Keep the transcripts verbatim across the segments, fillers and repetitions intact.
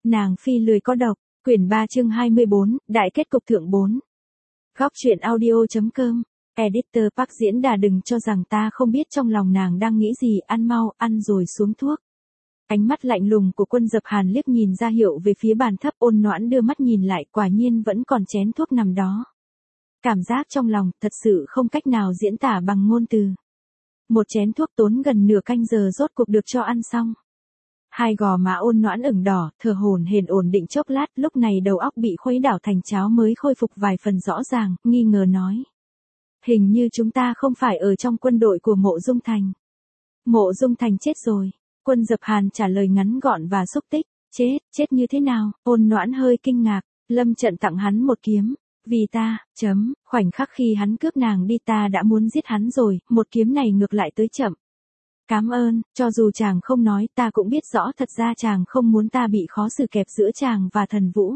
Nàng phi lười có độc, quyển ba chương hai mươi bốn, đại kết cục thượng bốn. Góc truyện audio.com, editor Park Diễn Đà đừng cho rằng ta không biết trong lòng nàng đang nghĩ gì, ăn mau, ăn rồi xuống thuốc. Ánh mắt lạnh lùng của Quân Dập Hàn liếc nhìn ra hiệu về phía bàn thấp, Ôn Noãn đưa mắt nhìn lại, quả nhiên vẫn còn chén thuốc nằm đó. Cảm giác trong lòng, thật sự không cách nào diễn tả bằng ngôn từ. Một chén thuốc tốn gần nửa canh giờ rốt cuộc được cho ăn xong. Hai gò má Ôn Noãn ửng đỏ, thở hổn hển ổn định chốc lát, lúc này đầu óc bị khuấy đảo thành cháo mới khôi phục vài phần rõ ràng, nghi ngờ nói. Hình như chúng ta không phải ở trong quân đội của Mộ Dung Thành. Mộ Dung Thành chết rồi. Quân Dập Hàn trả lời ngắn gọn và xúc tích. Chết, chết như thế nào? Ôn Noãn hơi kinh ngạc, Lâm Trận tặng hắn một kiếm. Vì ta, chấm, khoảnh khắc khi hắn cướp nàng đi ta đã muốn giết hắn rồi, một kiếm này ngược lại tới chậm. Cám ơn, cho dù chàng không nói ta cũng biết rõ thật ra chàng không muốn ta bị khó xử kẹp giữa chàng và Thần Vũ.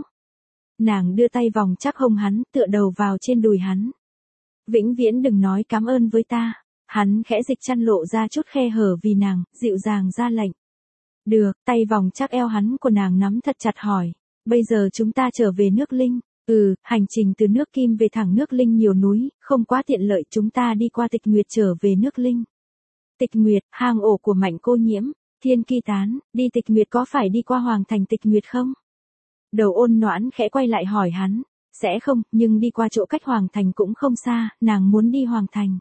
Nàng đưa tay vòng chắc hông hắn, tựa đầu vào trên đùi hắn. Vĩnh viễn đừng nói cám ơn với ta. Hắn khẽ dịch chăn lộ ra chút khe hở vì nàng, dịu dàng ra lệnh. Được, tay vòng chắc eo hắn của nàng nắm thật chặt hỏi. Bây giờ chúng ta trở về nước Linh. Ừ, hành trình từ nước Kim về thẳng nước Linh nhiều núi, không quá tiện lợi, chúng ta đi qua Tịch Nguyệt trở về nước Linh. Tịch Nguyệt, hang ổ của Mạnh Cô Nhiễm, Thiên Ki Tán, đi Tịch Nguyệt có phải đi qua Hoàng Thành Tịch Nguyệt không? Đầu Ôn Noãn khẽ quay lại hỏi hắn. Sẽ không, nhưng đi qua chỗ cách Hoàng Thành cũng không xa, nàng muốn đi Hoàng Thành.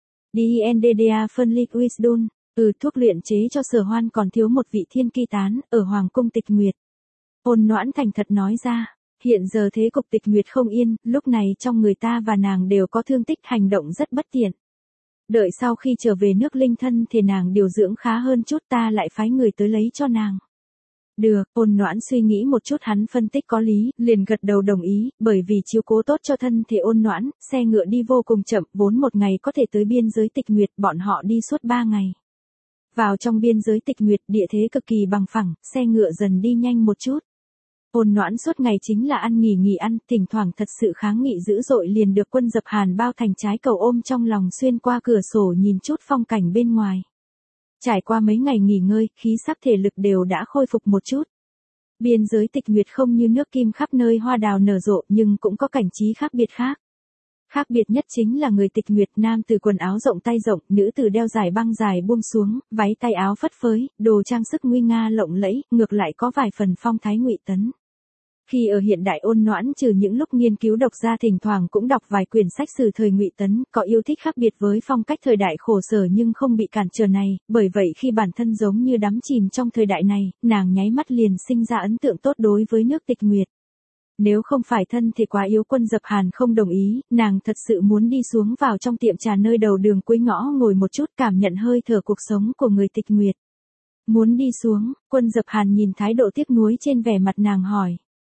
Đi en đê đê a phân ly Wisdom, ừ, thuốc luyện chế cho Sở Hoan còn thiếu một vị Thiên Ki Tán, ở Hoàng Cung Tịch Nguyệt. Ôn Noãn thành thật nói ra, hiện giờ thế cục Tịch Nguyệt không yên, lúc này trong người ta và nàng đều có thương tích, hành động rất bất tiện. Đợi sau khi trở về nước Linh thân thì nàng điều dưỡng khá hơn chút, ta lại phái người tới lấy cho nàng. Được, Ôn Noãn suy nghĩ một chút, hắn phân tích có lý, liền gật đầu đồng ý, bởi vì chiếu cố tốt cho thân thể Ôn Noãn, xe ngựa đi vô cùng chậm, vốn một ngày có thể tới biên giới Tịch Nguyệt, bọn họ đi suốt ba ngày. Vào trong biên giới Tịch Nguyệt, địa thế cực kỳ bằng phẳng, xe ngựa dần đi nhanh một chút. Ôn Noãn suốt ngày chính là ăn nghỉ nghỉ ăn, thỉnh thoảng thật sự kháng nghị dữ dội liền được Quân Dập Hàn bao thành trái cầu ôm trong lòng, xuyên qua cửa sổ nhìn chút phong cảnh bên ngoài. Trải qua mấy ngày nghỉ ngơi, khí sắc thể lực đều đã khôi phục một chút. Biên giới Tịch Nguyệt không như nước Kim khắp nơi hoa đào nở rộ, nhưng cũng có cảnh trí khác biệt khác. Khác biệt nhất chính là người Tịch Nguyệt, nam từ quần áo rộng tay rộng, nữ từ đeo dài băng dài buông xuống, váy tay áo phất phới, đồ trang sức nguy nga lộng lẫy, ngược lại có vài phần phong thái Ngụy Tấn. Khi ở hiện đại, Ôn Noãn trừ những lúc nghiên cứu độc ra thỉnh thoảng cũng đọc vài quyển sách sử thời Ngụy Tấn, có yêu thích khác biệt với phong cách thời đại khổ sở nhưng không bị cản trở này, bởi vậy khi bản thân giống như đắm chìm trong thời đại này, nàng nháy mắt liền sinh ra ấn tượng tốt đối với nước Tịch Nguyệt. Nếu không phải thân thể quá yếu, Quân Dập Hàn không đồng ý, nàng thật sự muốn đi xuống vào trong tiệm trà nơi đầu đường cuối ngõ ngồi một chút, cảm nhận hơi thở cuộc sống của người Tịch Nguyệt. Muốn đi xuống, Quân Dập Hàn nhìn thái độ tiếc nuối trên vẻ mặt nàng hỏi.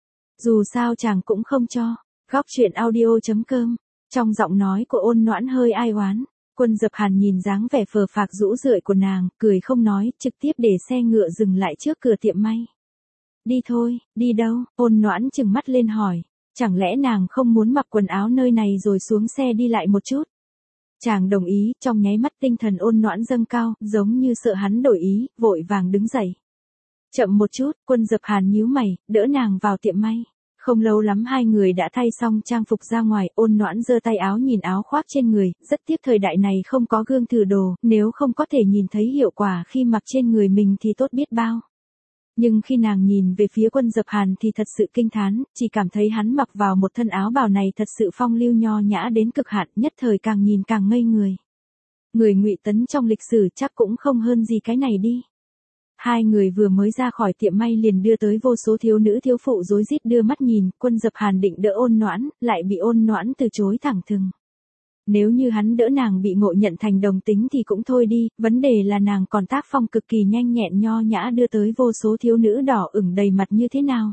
Dù sao chàng cũng không cho. Góc truyện audio.com, trong giọng nói của Ôn Noãn hơi ai oán. Quân Dập Hàn nhìn dáng vẻ phờ phạc rũ rượi của nàng, cười không nói, trực tiếp để xe ngựa dừng lại trước cửa tiệm may. Đi thôi, đi đâu? Ôn Noãn trừng mắt lên hỏi. Chẳng lẽ nàng không muốn mặc quần áo nơi này rồi xuống xe đi lại một chút? Chàng đồng ý, trong nháy mắt tinh thần Ôn Noãn dâng cao, giống như sợ hắn đổi ý, vội vàng đứng dậy. Chậm một chút, Quân Dập Hàn nhíu mày, đỡ nàng vào tiệm may. Không lâu lắm hai người đã thay xong trang phục ra ngoài, Ôn Noãn giơ tay áo nhìn áo khoác trên người, rất tiếc thời đại này không có gương thử đồ, nếu không có thể nhìn thấy hiệu quả khi mặc trên người mình thì tốt biết bao. Nhưng khi nàng nhìn về phía Quân Dập Hàn thì thật sự kinh thán, chỉ cảm thấy hắn mặc vào một thân áo bào này thật sự phong lưu nho nhã đến cực hạn, nhất thời càng nhìn càng ngây người. Người Ngụy Tấn trong lịch sử chắc cũng không hơn gì cái này đi. Hai người vừa mới ra khỏi tiệm may liền đưa tới vô số thiếu nữ thiếu phụ rối rít đưa mắt nhìn, Quân Dập Hàn định đỡ Ôn Noãn, lại bị Ôn Noãn từ chối thẳng thừng. Nếu như hắn đỡ nàng bị Ngộ Nhận thành đồng tính thì cũng thôi đi, vấn đề là nàng còn tác phong cực kỳ nhanh nhẹn nho nhã đưa tới vô số thiếu nữ đỏ ửng đầy mặt như thế nào.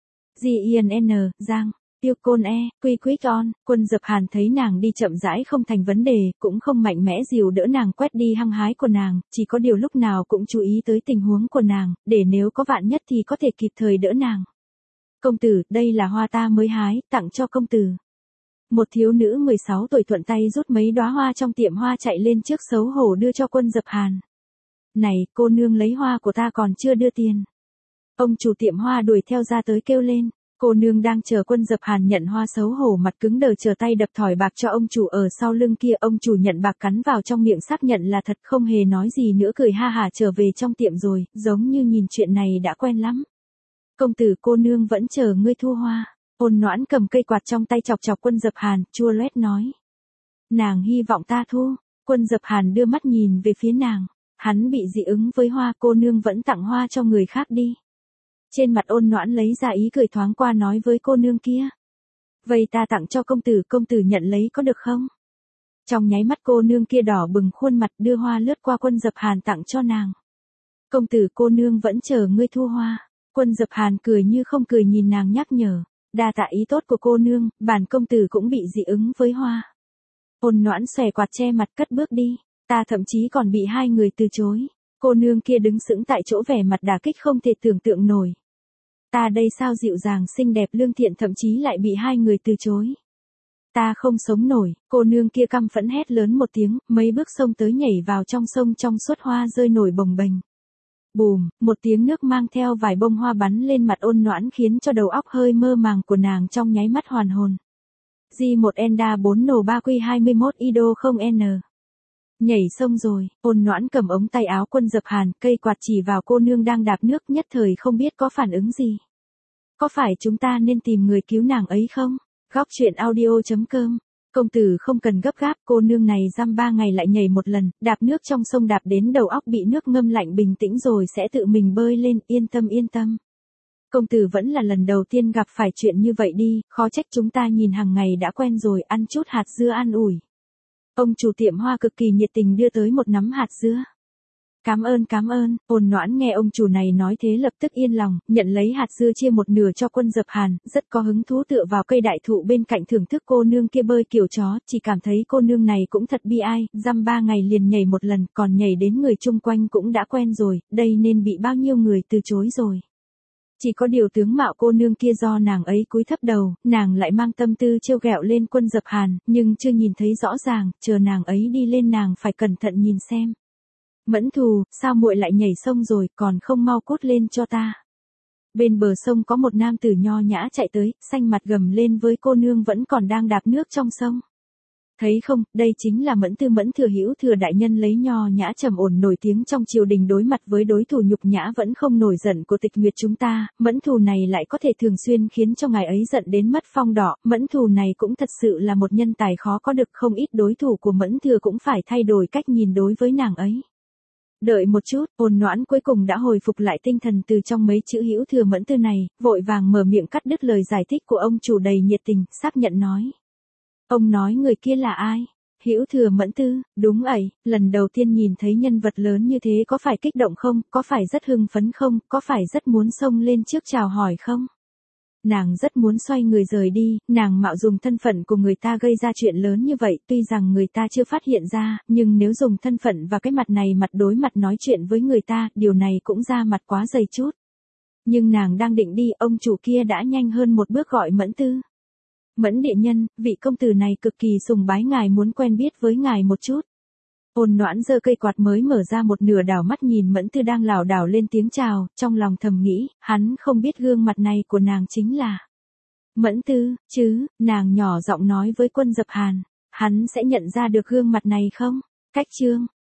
G I N N, Giang. Tiêu Côn E, Quy Quick On, Quân Dập Hàn thấy nàng đi chậm rãi không thành vấn đề, cũng không mạnh mẽ dìu đỡ nàng quét đi hăng hái của nàng, chỉ có điều lúc nào cũng chú ý tới tình huống của nàng, để nếu có vạn nhất thì có thể kịp thời đỡ nàng. Công tử, đây là hoa ta mới hái, tặng cho công tử. Một thiếu nữ mười sáu tuổi thuận tay rút mấy đóa hoa trong tiệm hoa chạy lên trước xấu hổ đưa cho Quân Dập Hàn. Này, cô nương lấy hoa của ta còn chưa đưa tiền. Ông chủ tiệm hoa đuổi theo ra tới kêu lên. Cô nương đang chờ Quân Dập Hàn nhận hoa xấu hổ mặt cứng đờ chờ tay đập thỏi bạc cho ông chủ ở sau lưng kia. Ông chủ nhận bạc cắn vào trong miệng xác nhận là thật, không hề nói gì nữa, cười ha hả trở về trong tiệm rồi, giống như nhìn chuyện này đã quen lắm. Công tử cô nương vẫn chờ ngươi thu hoa. Ôn Noãn cầm cây quạt trong tay chọc chọc Quân Dập Hàn, chua loét nói. Nàng hy vọng ta thu. Quân Dập Hàn đưa mắt nhìn về phía nàng. Hắn bị dị ứng với hoa, cô nương vẫn tặng hoa cho người khác đi. Trên mặt Ôn Noãn lấy ra ý cười thoáng qua nói với cô nương kia. Vậy ta tặng cho công tử, công tử nhận lấy có được không? Trong nháy mắt cô nương kia đỏ bừng khuôn mặt đưa hoa lướt qua Quân Dập Hàn tặng cho nàng. Công tử cô nương vẫn chờ ngươi thu hoa. Quân Dập Hàn cười như không cười nhìn nàng nhắc nhở. Đa tạ ý tốt của cô nương, bản công tử cũng bị dị ứng với hoa. Ôn Noãn xòe quạt che mặt cất bước đi. Ta thậm chí còn bị hai người từ chối. Cô nương kia đứng sững tại chỗ vẻ mặt đả kích không thể tưởng tượng nổi. Ta đây sao dịu dàng xinh đẹp lương thiện thậm chí lại bị hai người từ chối. Ta không sống nổi, cô nương kia căm phẫn hét lớn một tiếng, mấy bước xông tới nhảy vào trong sông, trong suốt hoa rơi nổi bồng bềnh. Bùm, một tiếng nước mang theo vài bông hoa bắn lên mặt Ôn Noãn khiến cho đầu óc hơi mơ màng của nàng trong nháy mắt hoàn hồn. G một Enda bốn Nổ ba Q hai mươi mốt Ido không N. Nhảy sông rồi, Ôn Noãn cầm ống tay áo Quân Dập Hàn, cây quạt chỉ vào cô nương đang đạp nước, nhất thời không biết có phản ứng gì. Có phải chúng ta nên tìm người cứu nàng ấy không? Góc truyện audio chấm com. Công tử không cần gấp gáp, cô nương này dăm ba ngày lại nhảy một lần, đạp nước trong sông đạp đến đầu óc bị nước ngâm lạnh bình tĩnh rồi sẽ tự mình bơi lên, yên tâm yên tâm. Công tử vẫn là lần đầu tiên gặp phải chuyện như vậy đi, khó trách chúng ta nhìn hàng ngày đã quen rồi, ăn chút hạt dưa an ủi. Ông chủ tiệm hoa cực kỳ nhiệt tình đưa tới một nắm hạt dưa. Cảm ơn cảm ơn, Ôn Noãn nghe ông chủ này nói thế lập tức yên lòng, nhận lấy hạt dưa chia một nửa cho Quân Dập Hàn, rất có hứng thú tựa vào cây đại thụ bên cạnh thưởng thức cô nương kia bơi kiểu chó, chỉ cảm thấy cô nương này cũng thật bi ai, dăm ba ngày liền nhảy một lần, còn nhảy đến người chung quanh cũng đã quen rồi, đây nên bị bao nhiêu người từ chối rồi. Chỉ có điều tướng mạo cô nương kia do nàng ấy cúi thấp đầu, nàng lại mang tâm tư trêu ghẹo lên Quân Dập Hàn, nhưng chưa nhìn thấy rõ ràng, chờ nàng ấy đi lên nàng phải cẩn thận nhìn xem. Mẫn Thù, sao muội lại nhảy sông rồi, còn không mau cút lên cho ta. Bên bờ sông có một nam tử nho nhã chạy tới, xanh mặt gầm lên với cô nương vẫn còn đang đạp nước trong sông. Thấy không, đây chính là Mẫn Tư Mẫn Thừa Hữu Thừa đại nhân lấy nho nhã trầm ổn nổi tiếng trong triều đình đối mặt với đối thủ nhục nhã vẫn không nổi giận của Tịch Nguyệt chúng ta, Mẫn Thù này lại có thể thường xuyên khiến cho ngài ấy giận đến mất phong đỏ, Mẫn Thù này cũng thật sự là một nhân tài khó có được, không ít đối thủ của Mẫn Thừa cũng phải thay đổi cách nhìn đối với nàng ấy. Đợi một chút, Ôn Noãn cuối cùng đã hồi phục lại tinh thần từ trong mấy chữ Hữu Thừa Mẫn Tư này, vội vàng mở miệng cắt đứt lời giải thích của ông chủ đầy nhiệt tình, xác nhận nói. Ông nói người kia là ai? Hữu Thừa Mẫn Tư, đúng vậy, lần đầu tiên nhìn thấy nhân vật lớn như thế có phải kích động không, có phải rất hưng phấn không, có phải rất muốn xông lên trước chào hỏi không? Nàng rất muốn xoay người rời đi, nàng mạo dùng thân phận của người ta gây ra chuyện lớn như vậy, tuy rằng người ta chưa phát hiện ra, nhưng nếu dùng thân phận và cái mặt này mặt đối mặt nói chuyện với người ta, điều này cũng ra mặt quá dày chút. Nhưng nàng đang định đi, ông chủ kia đã nhanh hơn một bước gọi Mẫn Tư. Mẫn địa nhân, vị công tử này cực kỳ sùng bái ngài, muốn quen biết với ngài một chút. Ôn Noãn giơ cây quạt mới mở ra một nửa, đảo mắt nhìn Mẫn Tư đang lảo đảo lên tiếng chào, trong lòng thầm nghĩ, hắn không biết gương mặt này của nàng chính là Mẫn Tư, chứ, nàng nhỏ giọng nói với Quân Dập Hàn, hắn sẽ nhận ra được gương mặt này không? Cách chương